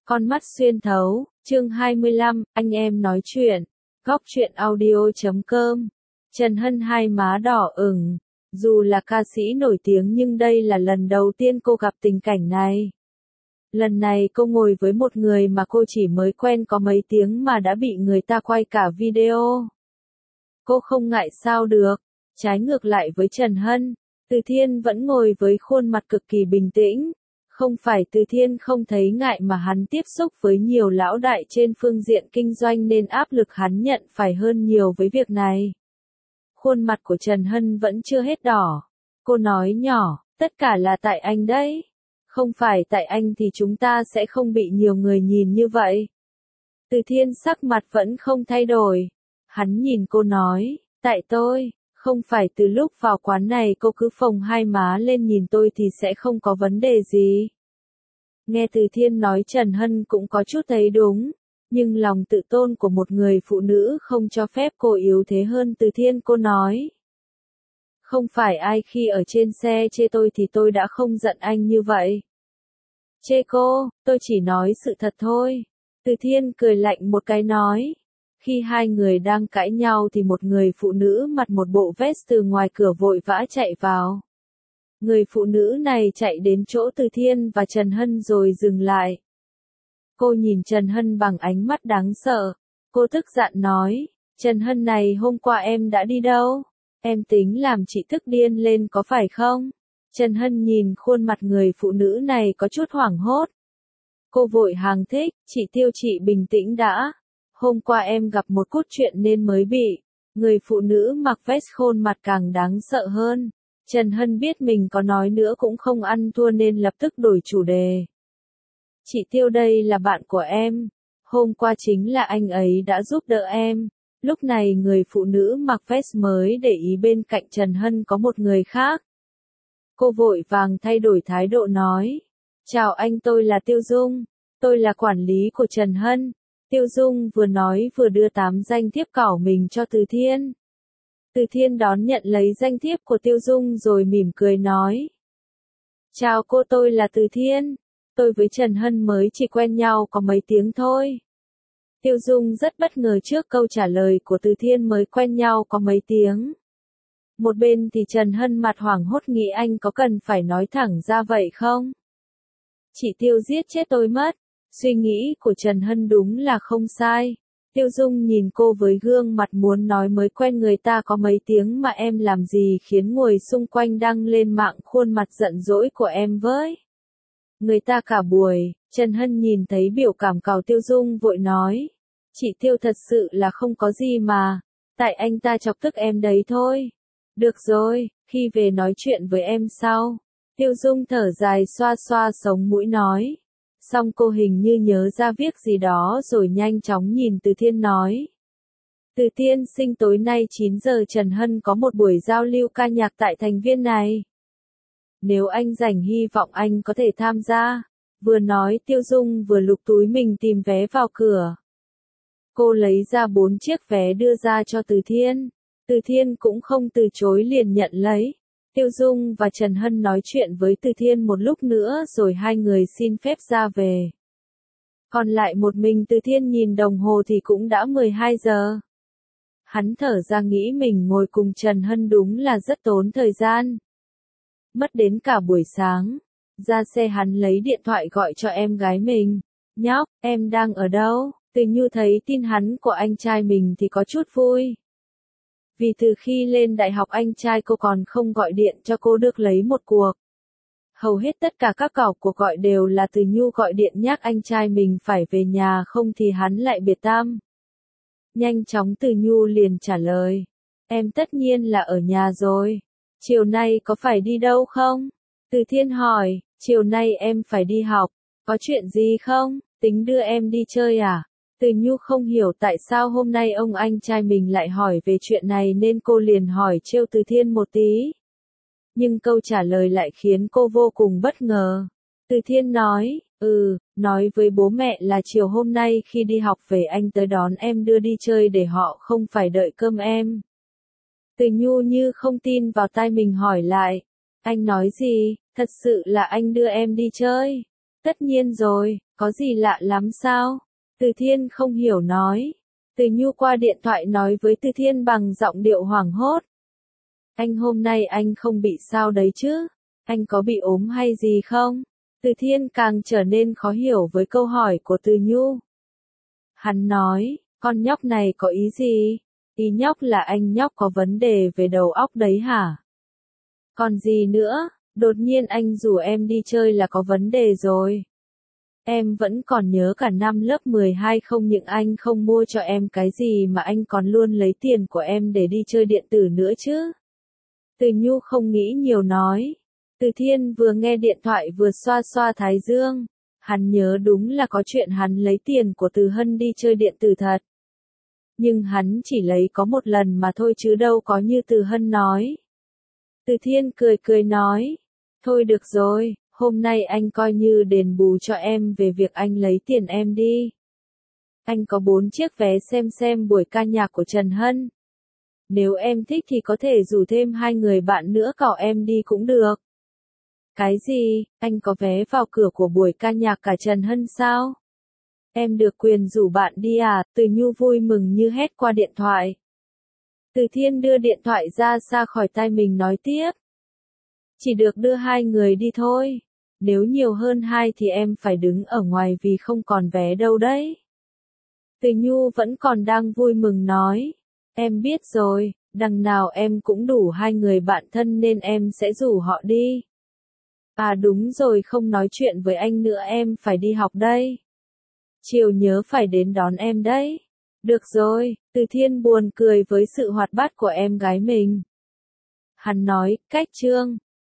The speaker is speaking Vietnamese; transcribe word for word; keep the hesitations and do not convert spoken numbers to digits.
Con mắt xuyên thấu, chương hai mươi lăm, anh em nói chuyện. Góc truyện audio chấm com. Trần Hân hai má đỏ ửng. Dù là ca sĩ nổi tiếng nhưng đây là lần đầu tiên cô gặp tình cảnh này. Lần này cô ngồi với một người mà cô chỉ mới quen có mấy tiếng mà đã bị người ta quay cả video. Cô không ngại sao được. Trái ngược lại với Trần Hân, Từ Thiên vẫn ngồi với khuôn mặt cực kỳ bình tĩnh. Không phải Từ Thiên không thấy ngại mà hắn tiếp xúc với nhiều lão đại trên phương diện kinh doanh nên áp lực hắn nhận phải hơn nhiều với việc này. Khuôn mặt của Trần Hân vẫn chưa hết đỏ. Cô nói nhỏ, tất cả là tại anh đấy. Không phải tại anh thì chúng ta sẽ không bị nhiều người nhìn như vậy. Từ Thiên sắc mặt vẫn không thay đổi. Hắn nhìn cô nói, tại tôi, không phải từ lúc vào quán này cô cứ phồng hai má lên nhìn tôi thì sẽ không có vấn đề gì. Nghe Từ Thiên nói Trần Hân cũng có chút thấy đúng, nhưng lòng tự tôn của một người phụ nữ không cho phép cô yếu thế hơn Từ Thiên. Cô nói, không phải ai khi ở trên xe chê tôi thì tôi đã không giận anh như vậy. Chê cô, tôi chỉ nói sự thật thôi. Từ Thiên cười lạnh một cái nói. Khi hai người đang cãi nhau thì một người phụ nữ mặc một bộ vest từ ngoài cửa vội vã chạy vào. Người phụ nữ này chạy đến chỗ Từ Thiên và Trần Hân rồi dừng lại. Cô nhìn Trần Hân bằng ánh mắt đáng sợ. Cô tức giận nói, Trần Hân này hôm qua em đã đi đâu? Em tính làm chị tức điên lên có phải không? Trần Hân nhìn khuôn mặt người phụ nữ này có chút hoảng hốt. Cô vội hàng thích, chị Tiêu chị bình tĩnh đã. Hôm qua em gặp một cốt truyện nên mới bị. Người phụ nữ mặc vest khuôn mặt càng đáng sợ hơn. Trần Hân biết mình có nói nữa cũng không ăn thua nên lập tức đổi chủ đề. Chị Tiêu đây là bạn của em. Hôm qua chính là anh ấy đã giúp đỡ em. Lúc này người phụ nữ mặc vest mới để ý bên cạnh Trần Hân có một người khác. Cô vội vàng thay đổi thái độ nói. Chào anh, tôi là Tiêu Dung. Tôi là quản lý của Trần Hân. Tiêu Dung vừa nói vừa đưa tám danh thiếp cảo mình cho Từ Thiên. Từ Thiên đón nhận lấy danh thiếp của Tiêu Dung rồi mỉm cười nói. Chào cô, tôi là Từ Thiên. Tôi với Trần Hân mới chỉ quen nhau có mấy tiếng thôi. Tiêu Dung rất bất ngờ trước câu trả lời của Từ Thiên mới quen nhau có mấy tiếng. Một bên thì Trần Hân mặt hoảng hốt nghĩ anh có cần phải nói thẳng ra vậy không? Chị Tiêu giết chết tôi mất. Suy nghĩ của Trần Hân đúng là không sai. Tiêu Dung nhìn cô với gương mặt muốn nói mới quen người ta có mấy tiếng mà em làm gì khiến người xung quanh đăng lên mạng khuôn mặt giận dỗi của em với. Người ta cả buổi, Trần Hân nhìn thấy biểu cảm cào Tiêu Dung vội nói. Chị Tiêu thật sự là không có gì mà. Tại anh ta chọc tức em đấy thôi. Được rồi, khi về nói chuyện với em sau. Tiêu Dung thở dài xoa xoa sống mũi nói. Xong cô hình như nhớ ra việc gì đó rồi nhanh chóng nhìn Từ Thiên nói. Từ Thiên sinh tối nay chín giờ Trần Hân có một buổi giao lưu ca nhạc tại thành viên này. Nếu anh rảnh hy vọng anh có thể tham gia. Vừa nói Tiêu Dung vừa lục túi mình tìm vé vào cửa. Cô lấy ra bốn chiếc vé đưa ra cho Từ Thiên. Từ Thiên cũng không từ chối liền nhận lấy. Tiêu Dung và Trần Hân nói chuyện với Từ Thiên một lúc nữa rồi hai người xin phép ra về. Còn lại một mình Từ Thiên nhìn đồng hồ thì cũng đã mười hai giờ. Hắn thở ra nghĩ mình ngồi cùng Trần Hân đúng là rất tốn thời gian. Mất đến cả buổi sáng. Ra xe hắn lấy điện thoại gọi cho em gái mình. Nhóc, em đang ở đâu? Từ Nhu thấy tin hắn của anh trai mình thì có chút vui. Vì từ khi lên đại học anh trai cô còn không gọi điện cho cô được lấy một cuộc. Hầu hết tất cả các cọc cuộc gọi đều là Từ Nhu gọi điện nhắc anh trai mình phải về nhà không thì hắn lại biệt tâm. Nhanh chóng Từ Nhu liền trả lời. Em tất nhiên là ở nhà rồi. Chiều nay có phải đi đâu không? Từ Thiên hỏi, chiều nay em phải đi học. Có chuyện gì không? Tính đưa em đi chơi à? Từ Nhu không hiểu tại sao hôm nay ông anh trai mình lại hỏi về chuyện này nên cô liền hỏi trêu Từ Thiên một tí. Nhưng câu trả lời lại khiến cô vô cùng bất ngờ. Từ Thiên nói, ừ, nói với bố mẹ là chiều hôm nay khi đi học về anh tới đón em đưa đi chơi để họ không phải đợi cơm em. Từ Nhu như không tin vào tai mình hỏi lại. Anh nói gì, thật sự là anh đưa em đi chơi? Tất nhiên rồi, có gì lạ lắm sao? Từ Thiên không hiểu nói. Từ Nhu qua điện thoại nói với Từ Thiên bằng giọng điệu hoảng hốt. Anh hôm nay anh không bị sao đấy chứ? Anh có bị ốm hay gì không? Từ Thiên càng trở nên khó hiểu với câu hỏi của Từ Nhu. Hắn nói, con nhóc này có ý gì? Ý nhóc là anh nhóc có vấn đề về đầu óc đấy hả? Còn gì nữa, đột nhiên anh rủ em đi chơi là có vấn đề rồi. Em vẫn còn nhớ cả năm lớp mười hai không những anh không mua cho em cái gì mà anh còn luôn lấy tiền của em để đi chơi điện tử nữa chứ. Từ Nhu không nghĩ nhiều nói. Từ Thiên vừa nghe điện thoại vừa xoa xoa thái dương. Hắn nhớ đúng là có chuyện hắn lấy tiền của Từ Hân đi chơi điện tử thật. Nhưng hắn chỉ lấy có một lần mà thôi chứ đâu có như Từ Hân nói. Từ Thiên cười cười nói. Thôi được rồi, hôm nay anh coi như đền bù cho em về việc anh lấy tiền em đi. Anh có bốn chiếc vé xem xem buổi ca nhạc của Trần Hân. Nếu em thích thì có thể rủ thêm hai người bạn nữa cậu em đi cũng được. Cái gì, anh có vé vào cửa của buổi ca nhạc cả Trần Hân sao? Em được quyền rủ bạn đi à? Từ Nhu vui mừng như hét qua điện thoại. Từ Thiên đưa điện thoại ra xa khỏi tai mình nói tiếp. Chỉ được đưa hai người đi thôi. Nếu nhiều hơn hai thì em phải đứng ở ngoài vì không còn vé đâu đấy. Từ Nhu vẫn còn đang vui mừng nói. Em biết rồi, đằng nào em cũng đủ hai người bạn thân nên em sẽ rủ họ đi. À đúng rồi, không nói chuyện với anh nữa, em phải đi học đây. Chiều nhớ phải đến đón em đấy. Được rồi, Từ Thiên buồn cười với sự hoạt bát của em gái mình. Hắn nói, cách Trương.